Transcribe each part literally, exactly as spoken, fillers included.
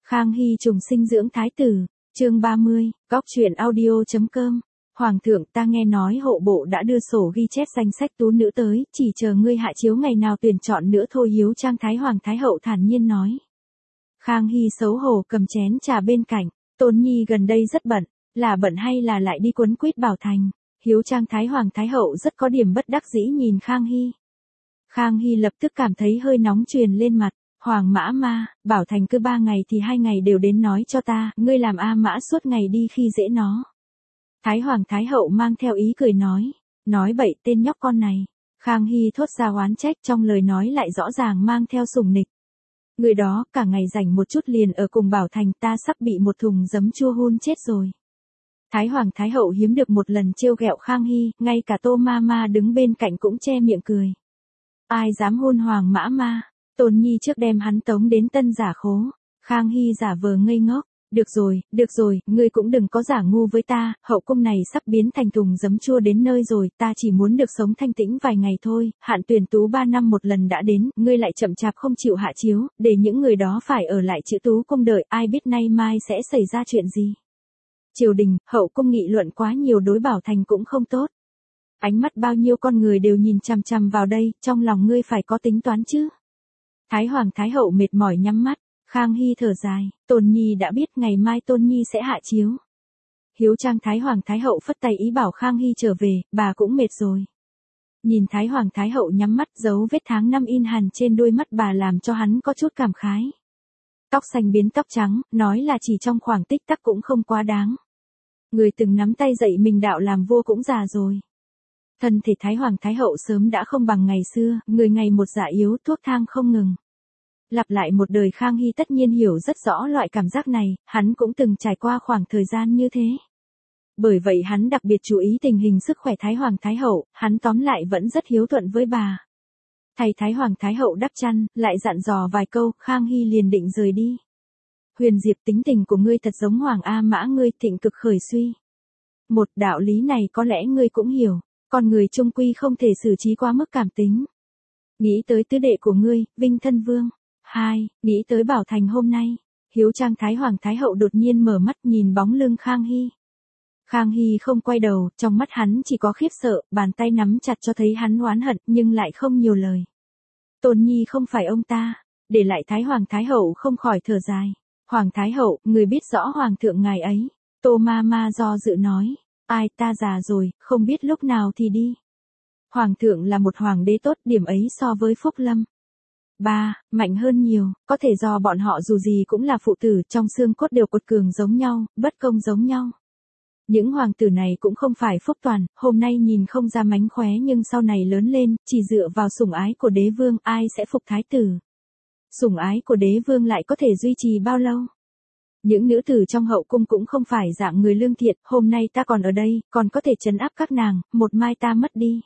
Khang Hy trùng sinh dưỡng thái tử, chương ba mươi, góc truyện audio.com. Hoàng thượng, ta nghe nói hộ bộ đã đưa sổ ghi chép danh sách tú nữ tới, chỉ chờ ngươi hạ chiếu ngày nào tuyển chọn nữa thôi. Hiếu Trang Thái Hoàng Thái Hậu thản nhiên nói. Khang Hy xấu hổ cầm chén trà bên cạnh, Tôn Nhi gần đây rất bận, là bận hay là lại đi quấn quýt Bảo Thành? Hiếu Trang Thái Hoàng Thái Hậu rất có điểm bất đắc dĩ nhìn Khang Hy. Khang Hy lập tức cảm thấy hơi nóng truyền lên mặt. Hoàng mã ma, Bảo Thành cứ ba ngày thì hai ngày đều đến nói cho ta, ngươi làm A mã suốt ngày đi khi dễ nó. Thái Hoàng Thái Hậu mang theo ý cười nói, nói bậy tên nhóc con này. Khang Hy thốt ra oán trách, trong lời nói lại rõ ràng mang theo sủng nịch. Người đó cả ngày rảnh một chút liền ở cùng Bảo Thành, ta sắp bị một thùng giấm chua hun chết rồi. Thái Hoàng Thái Hậu hiếm được một lần trêu ghẹo Khang Hy, ngay cả Tô ma ma đứng bên cạnh cũng che miệng cười. Ai dám hôn Hoàng mã ma? Tôn Nhi trước đem hắn tống đến tân giả khố. Khang Hy giả vờ ngây ngốc. Được rồi, được rồi, ngươi cũng đừng có giả ngu với ta, hậu cung này sắp biến thành thùng giấm chua đến nơi rồi, ta chỉ muốn được sống thanh tĩnh vài ngày thôi, hạn tuyển tú ba năm một lần đã đến, ngươi lại chậm chạp không chịu hạ chiếu, để những người đó phải ở lại chữ tú cung đợi, ai biết nay mai sẽ xảy ra chuyện gì. Triều đình, hậu cung nghị luận quá nhiều đối Bảo Thành cũng không tốt. Ánh mắt bao nhiêu con người đều nhìn chằm chằm vào đây, trong lòng ngươi phải có tính toán chứ. Thái Hoàng Thái Hậu mệt mỏi nhắm mắt, Khang Hy thở dài, Tôn Nhi đã biết ngày mai Tôn Nhi sẽ hạ chiếu. Hiếu Trang Thái Hoàng Thái Hậu phất tay ý bảo Khang Hy trở về, bà cũng mệt rồi. Nhìn Thái Hoàng Thái Hậu nhắm mắt, dấu vết tháng năm in hằn trên đôi mắt bà làm cho hắn có chút cảm khái. Tóc xanh biến tóc trắng, nói là chỉ trong khoảng tích tắc cũng không quá đáng. Người từng nắm tay dạy mình đạo làm vua cũng già rồi. Thân thể Thái Hoàng Thái Hậu sớm đã không bằng ngày xưa, người ngày một dạ yếu, thuốc thang không ngừng. Lặp lại một đời, Khang Hy tất nhiên hiểu rất rõ loại cảm giác này, hắn cũng từng trải qua khoảng thời gian như thế. Bởi vậy hắn đặc biệt chú ý tình hình sức khỏe Thái Hoàng Thái Hậu, hắn tóm lại vẫn rất hiếu thuận với bà. Thầy Thái Hoàng Thái Hậu đắp chăn, lại dặn dò vài câu, Khang Hy liền định rời đi. Huyền Diệp, tính tình của ngươi thật giống Hoàng A Mã ngươi, thịnh cực khởi suy. Một, đạo lý này có lẽ ngươi cũng hiểu. Con người chung quy không thể xử trí quá mức cảm tính. Nghĩ tới tứ đệ của ngươi, Vinh Thân Vương. Hai, nghĩ tới Bảo Thành hôm nay. Hiếu Trang Thái Hoàng Thái Hậu đột nhiên mở mắt nhìn bóng lưng Khang Hy. Khang Hy không quay đầu, trong mắt hắn chỉ có khiếp sợ, bàn tay nắm chặt cho thấy hắn oán hận, nhưng lại không nhiều lời. Tôn Nhi không phải ông ta. Để lại Thái Hoàng Thái Hậu không khỏi thở dài. Hoàng Thái Hậu, người biết rõ Hoàng thượng ngài ấy. Tô ma ma do dự nói. Ai, ta già rồi, không biết lúc nào thì đi. Hoàng thượng là một hoàng đế tốt, điểm ấy so với Phúc Lâm. Ba, mạnh hơn nhiều, có thể do bọn họ dù gì cũng là phụ tử, trong xương cốt đều quật cường giống nhau, bất công giống nhau. Những hoàng tử này cũng không phải phúc toàn, hôm nay nhìn không ra mánh khóe nhưng sau này lớn lên, chỉ dựa vào sủng ái của đế vương, ai sẽ phục thái tử. Sủng ái của đế vương lại có thể duy trì bao lâu? Những nữ tử trong hậu cung cũng không phải dạng người lương thiện, hôm nay ta còn ở đây, còn có thể trấn áp các nàng, một mai ta mất đi.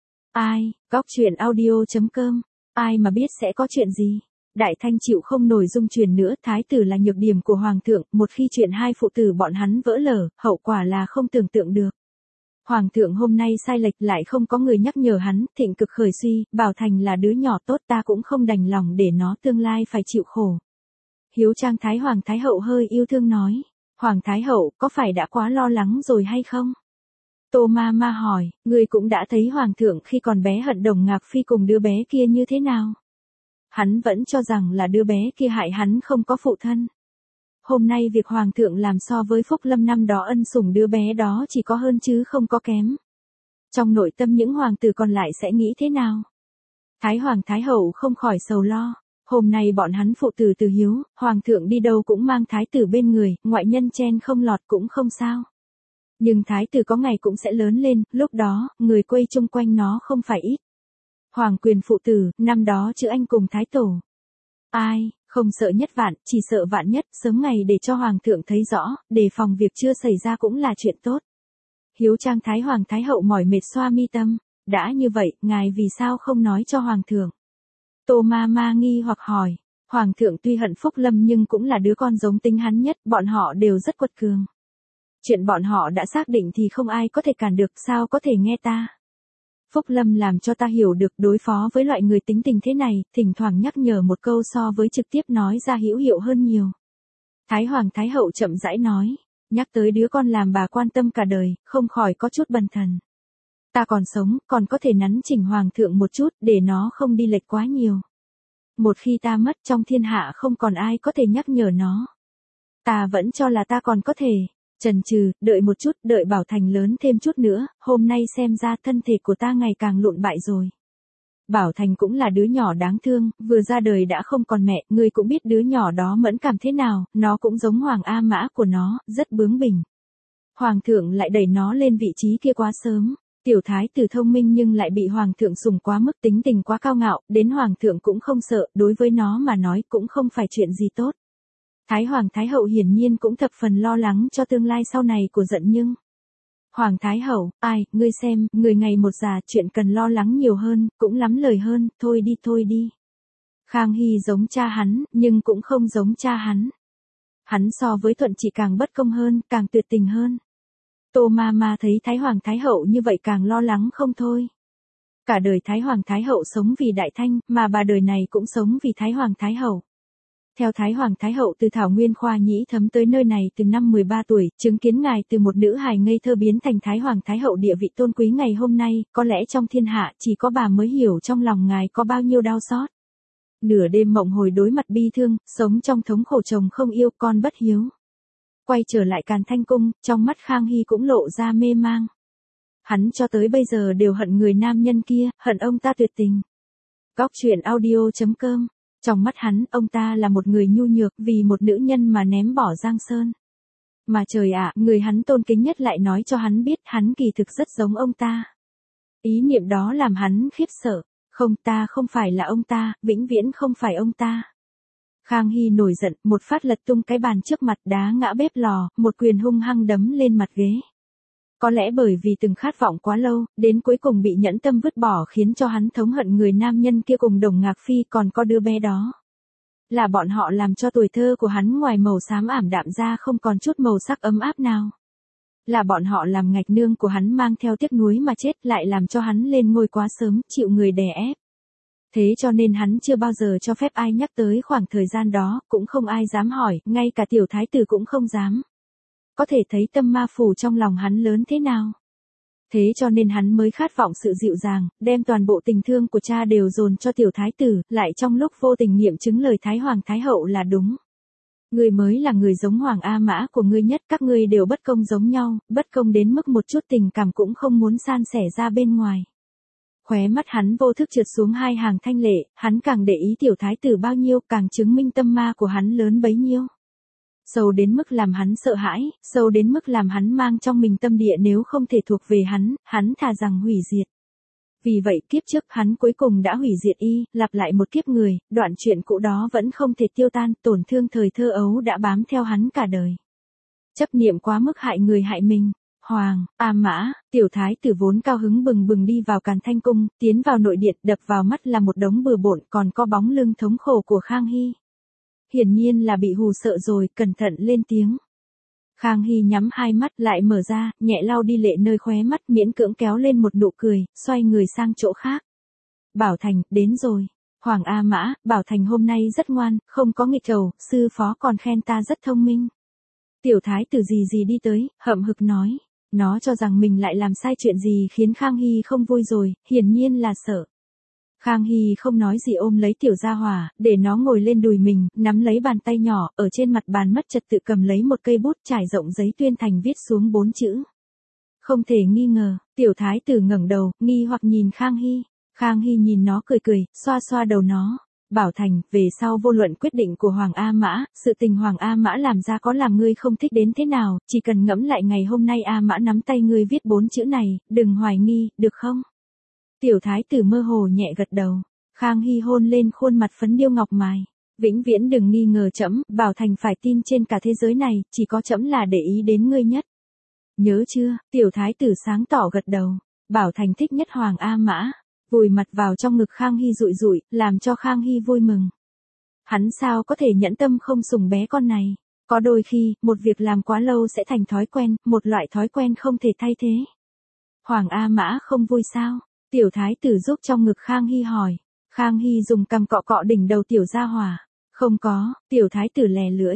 Ai, góc truyện audio.com, ai mà biết sẽ có chuyện gì. Đại Thanh chịu không nổi dung truyền nữa, thái tử là nhược điểm của hoàng thượng, một khi chuyện hai phụ tử bọn hắn vỡ lở, hậu quả là không tưởng tượng được. Hoàng thượng hôm nay sai lệch lại không có người nhắc nhở hắn, thịnh cực khởi suy, Bảo Thành là đứa nhỏ tốt, ta cũng không đành lòng để nó tương lai phải chịu khổ. Hiếu Trang Thái Hoàng Thái Hậu hơi yêu thương nói, Hoàng Thái Hậu có phải đã quá lo lắng rồi hay không? Tô ma ma hỏi, ngươi cũng đã thấy Hoàng thượng khi còn bé hận Đồng Ngạc Phi cùng đứa bé kia như thế nào? Hắn vẫn cho rằng là đứa bé kia hại hắn không có phụ thân. Hôm nay việc Hoàng thượng làm so với Phúc Lâm năm đó ân sủng đứa bé đó chỉ có hơn chứ không có kém. Trong nội tâm những hoàng tử còn lại sẽ nghĩ thế nào? Thái Hoàng Thái Hậu không khỏi sầu lo. Hôm nay bọn hắn phụ tử từ hiếu, hoàng thượng đi đâu cũng mang thái tử bên người, ngoại nhân chen không lọt cũng không sao. Nhưng thái tử có ngày cũng sẽ lớn lên, lúc đó, người quây chung quanh nó không phải ít. Hoàng quyền phụ tử, năm đó chữ anh cùng thái tổ. Ai, không sợ nhất vạn, chỉ sợ vạn nhất, sớm ngày để cho hoàng thượng thấy rõ, đề phòng việc chưa xảy ra cũng là chuyện tốt. Hiếu Trang Thái Hoàng Thái Hậu mỏi mệt xoa mi tâm, đã như vậy, ngài vì sao không nói cho hoàng thượng? Tô ma ma nghi hoặc hỏi, Hoàng thượng tuy hận Phúc Lâm nhưng cũng là đứa con giống tính hắn nhất, bọn họ đều rất quật cường. Chuyện bọn họ đã xác định thì không ai có thể cản được, sao có thể nghe ta. Phúc Lâm làm cho ta hiểu được đối phó với loại người tính tình thế này, thỉnh thoảng nhắc nhở một câu so với trực tiếp nói ra hữu hiệu hơn nhiều. Thái Hoàng Thái Hậu chậm rãi nói, nhắc tới đứa con làm bà quan tâm cả đời, không khỏi có chút bần thần. Ta còn sống, còn có thể nắn chỉnh Hoàng thượng một chút, để nó không đi lệch quá nhiều. Một khi ta mất trong thiên hạ không còn ai có thể nhắc nhở nó. Ta vẫn cho là ta còn có thể. Chần chừ, đợi một chút, đợi Bảo Thành lớn thêm chút nữa, hôm nay xem ra thân thể của ta ngày càng lụn bại rồi. Bảo Thành cũng là đứa nhỏ đáng thương, vừa ra đời đã không còn mẹ, ngươi cũng biết đứa nhỏ đó mẫn cảm thế nào, nó cũng giống Hoàng A Mã của nó, rất bướng bỉnh. Hoàng thượng lại đẩy nó lên vị trí kia quá sớm. Tiểu thái tử thông minh nhưng lại bị Hoàng thượng sủng quá mức, tính tình quá cao ngạo, đến Hoàng thượng cũng không sợ, đối với nó mà nói cũng không phải chuyện gì tốt. Thái Hoàng Thái Hậu hiển nhiên cũng thập phần lo lắng cho tương lai sau này của Dận Nhưng. Hoàng Thái Hậu, ai, ngươi xem, người ngày một già, chuyện cần lo lắng nhiều hơn, cũng lắm lời hơn, thôi đi thôi đi. Khang Hy giống cha hắn, nhưng cũng không giống cha hắn. Hắn so với Thuận Trị càng bất công hơn, càng tuyệt tình hơn. Tô Ma Ma thấy Thái Hoàng Thái Hậu như vậy càng lo lắng không thôi. Cả đời Thái Hoàng Thái Hậu sống vì Đại Thanh, mà bà đời này cũng sống vì Thái Hoàng Thái Hậu. Theo Thái Hoàng Thái Hậu từ Thảo Nguyên Khoa Nhĩ Thấm tới nơi này từ năm mười ba tuổi, chứng kiến ngài từ một nữ hài ngây thơ biến thành Thái Hoàng Thái Hậu địa vị tôn quý ngày hôm nay, có lẽ trong thiên hạ chỉ có bà mới hiểu trong lòng ngài có bao nhiêu đau xót. Nửa đêm mộng hồi đối mặt bi thương, sống trong thống khổ chồng không yêu con bất hiếu. Quay trở lại Càn Thanh Cung, trong mắt Khang Hy cũng lộ ra mê mang. Hắn cho tới bây giờ đều hận người nam nhân kia, hận ông ta tuyệt tình. Góc truyện audio chấm com. Trong mắt hắn, ông ta là một người nhu nhược vì một nữ nhân mà ném bỏ Giang Sơn. Mà trời ạ, người hắn tôn kính nhất lại nói cho hắn biết hắn kỳ thực rất giống ông ta. Ý niệm đó làm hắn khiếp sợ. Không, ta không phải là ông ta, vĩnh viễn không phải ông ta. Khang Hy nổi giận, một phát lật tung cái bàn trước mặt, đá ngã bếp lò, một quyền hung hăng đấm lên mặt ghế. Có lẽ bởi vì từng khát vọng quá lâu, đến cuối cùng bị nhẫn tâm vứt bỏ khiến cho hắn thống hận người nam nhân kia cùng Đồng Ngạc Phi còn có đứa bé đó. Là bọn họ làm cho tuổi thơ của hắn ngoài màu xám ảm đạm ra không còn chút màu sắc ấm áp nào. Là bọn họ làm ngạch nương của hắn mang theo tiếc nuối mà chết, lại làm cho hắn lên ngôi quá sớm, chịu người đè ép. Thế cho nên hắn chưa bao giờ cho phép ai nhắc tới khoảng thời gian đó, cũng không ai dám hỏi, ngay cả tiểu thái tử cũng không dám. Có thể thấy tâm ma phủ trong lòng hắn lớn thế nào. Thế cho nên hắn mới khát vọng sự dịu dàng, đem toàn bộ tình thương của cha đều dồn cho tiểu thái tử, lại trong lúc vô tình nghiệm chứng lời Thái Hoàng Thái Hậu là đúng. Ngươi mới là người giống Hoàng A Mã của ngươi nhất, các ngươi đều bất công giống nhau, bất công đến mức một chút tình cảm cũng không muốn san sẻ ra bên ngoài. Khóe mắt hắn vô thức trượt xuống hai hàng thanh lệ, hắn càng để ý tiểu thái tử bao nhiêu, càng chứng minh tâm ma của hắn lớn bấy nhiêu. Sâu đến mức làm hắn sợ hãi, sâu đến mức làm hắn mang trong mình tâm địa nếu không thể thuộc về hắn, hắn thà rằng hủy diệt. Vì vậy kiếp trước hắn cuối cùng đã hủy diệt y, lặp lại một kiếp người, đoạn chuyện cũ đó vẫn không thể tiêu tan, tổn thương thời thơ ấu đã bám theo hắn cả đời. Chấp niệm quá mức hại người hại mình. Hoàng, A Mã, tiểu thái tử vốn cao hứng bừng bừng đi vào Càn Thanh Cung, tiến vào nội điện, đập vào mắt là một đống bừa bộn, còn có bóng lưng thống khổ của Khang Hy. Hiển nhiên là bị hù sợ rồi, cẩn thận lên tiếng. Khang Hy nhắm hai mắt lại mở ra, nhẹ lau đi lệ nơi khóe mắt, miễn cưỡng kéo lên một nụ cười, xoay người sang chỗ khác. Bảo Thành, đến rồi. Hoàng A Mã, Bảo Thành hôm nay rất ngoan, không có nghịch đầu, sư phó còn khen ta rất thông minh. Tiểu thái tử gì gì đi tới, hậm hực nói. Nó cho rằng mình lại làm sai chuyện gì khiến Khang Hy không vui rồi, hiển nhiên là sợ. Khang Hy không nói gì ôm lấy tiểu gia hỏa, để nó ngồi lên đùi mình, nắm lấy bàn tay nhỏ, ở trên mặt bàn mất trật tự cầm lấy một cây bút trải rộng giấy tuyên thành viết xuống bốn chữ. Không thể nghi ngờ, tiểu thái tử ngẩng đầu, nghi hoặc nhìn Khang Hy. Khang Hy nhìn nó cười cười, xoa xoa đầu nó. Bảo Thành, về sau vô luận quyết định của Hoàng A Mã, sự tình Hoàng A Mã làm ra có làm ngươi không thích đến thế nào, chỉ cần ngẫm lại ngày hôm nay A Mã nắm tay ngươi viết bốn chữ này, đừng hoài nghi, được không? Tiểu thái tử mơ hồ nhẹ gật đầu. Khang Hy hôn lên khuôn mặt phấn điêu ngọc mài. Vĩnh viễn đừng nghi ngờ trẫm, Bảo Thành phải tin trên cả thế giới này, chỉ có trẫm là để ý đến ngươi nhất. Nhớ chưa? Tiểu thái tử sáng tỏ gật đầu. Bảo Thành thích nhất Hoàng A Mã. Vùi mặt vào trong ngực Khang Hy rụi rụi, làm cho Khang Hy vui mừng. Hắn sao có thể nhẫn tâm không sủng bé con này. Có đôi khi, một việc làm quá lâu sẽ thành thói quen, một loại thói quen không thể thay thế. Hoàng A Mã không vui sao? Tiểu thái tử giúp trong ngực Khang Hy hỏi. Khang Hy dùng cằm cọ cọ đỉnh đầu tiểu gia hỏa. Không có, tiểu thái tử lè lưỡi.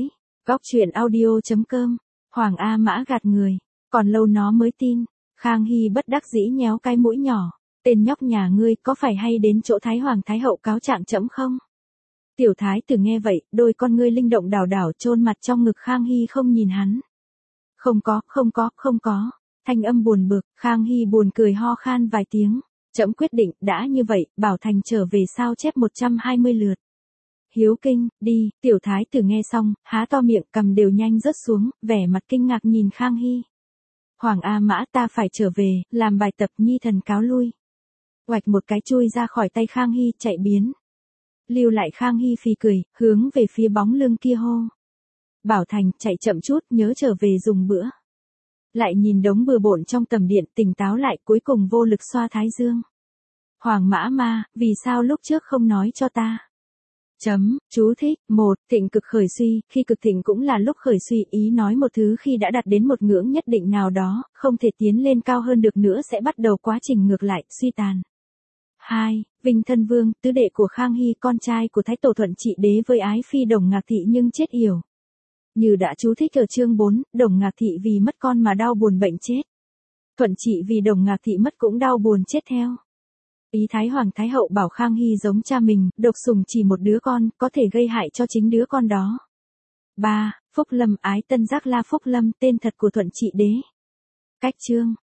Góc chuyện audio.com, Hoàng A Mã gạt người, còn lâu nó mới tin. Khang Hy bất đắc dĩ nhéo cái mũi nhỏ, tên nhóc nhà ngươi có phải hay đến chỗ Thái Hoàng Thái Hậu cáo trạng trẫm không? Tiểu thái tử nghe vậy, đôi con ngươi linh động đảo đảo chôn mặt trong ngực Khang Hy không nhìn hắn. Không có, không có, không có. Thanh âm buồn bực, Khang Hy buồn cười ho khan vài tiếng. Trẫm quyết định, đã như vậy, bảo Thành trở về sao chép một trăm hai mươi lượt. Hiếu kinh, đi, tiểu thái tử nghe xong, há to miệng cầm đều nhanh rớt xuống, vẻ mặt kinh ngạc nhìn Khang Hy. Hoàng A Mã ta phải trở về, làm bài tập nhi thần cáo lui. Oạch một cái chui ra khỏi tay Khang Hy chạy biến. Lưu lại Khang Hy phì cười, hướng về phía bóng lưng kia hô. Bảo Thành chạy chậm chút nhớ trở về dùng bữa. Lại nhìn đống bừa bộn trong tầm điện tỉnh táo lại cuối cùng vô lực xoa thái dương. Hoàng Mã Ma, vì sao lúc trước không nói cho ta? Chấm, chú thích, một, thịnh cực khởi suy, khi cực thịnh cũng là lúc khởi suy, ý nói một thứ khi đã đạt đến một ngưỡng nhất định nào đó, không thể tiến lên cao hơn được nữa sẽ bắt đầu quá trình ngược lại, suy tàn. hai. Vinh Thân Vương, tứ đệ của Khang Hy, con trai của Thái Tổ Thuận Trị Đế với ái phi Đồng Ngạc Thị nhưng chết yểu. Như đã chú thích ở chương bốn, Đồng Ngạc Thị vì mất con mà đau buồn bệnh chết. Thuận Trị vì Đồng Ngạc Thị mất cũng đau buồn chết theo. Ý Thái Hoàng Thái Hậu bảo Khang Hy giống cha mình, độc sủng chỉ một đứa con, có thể gây hại cho chính đứa con đó. ba. Phúc Lâm ái Tân Giác La Phúc Lâm, tên thật của Thuận Trị Đế. Cách chương.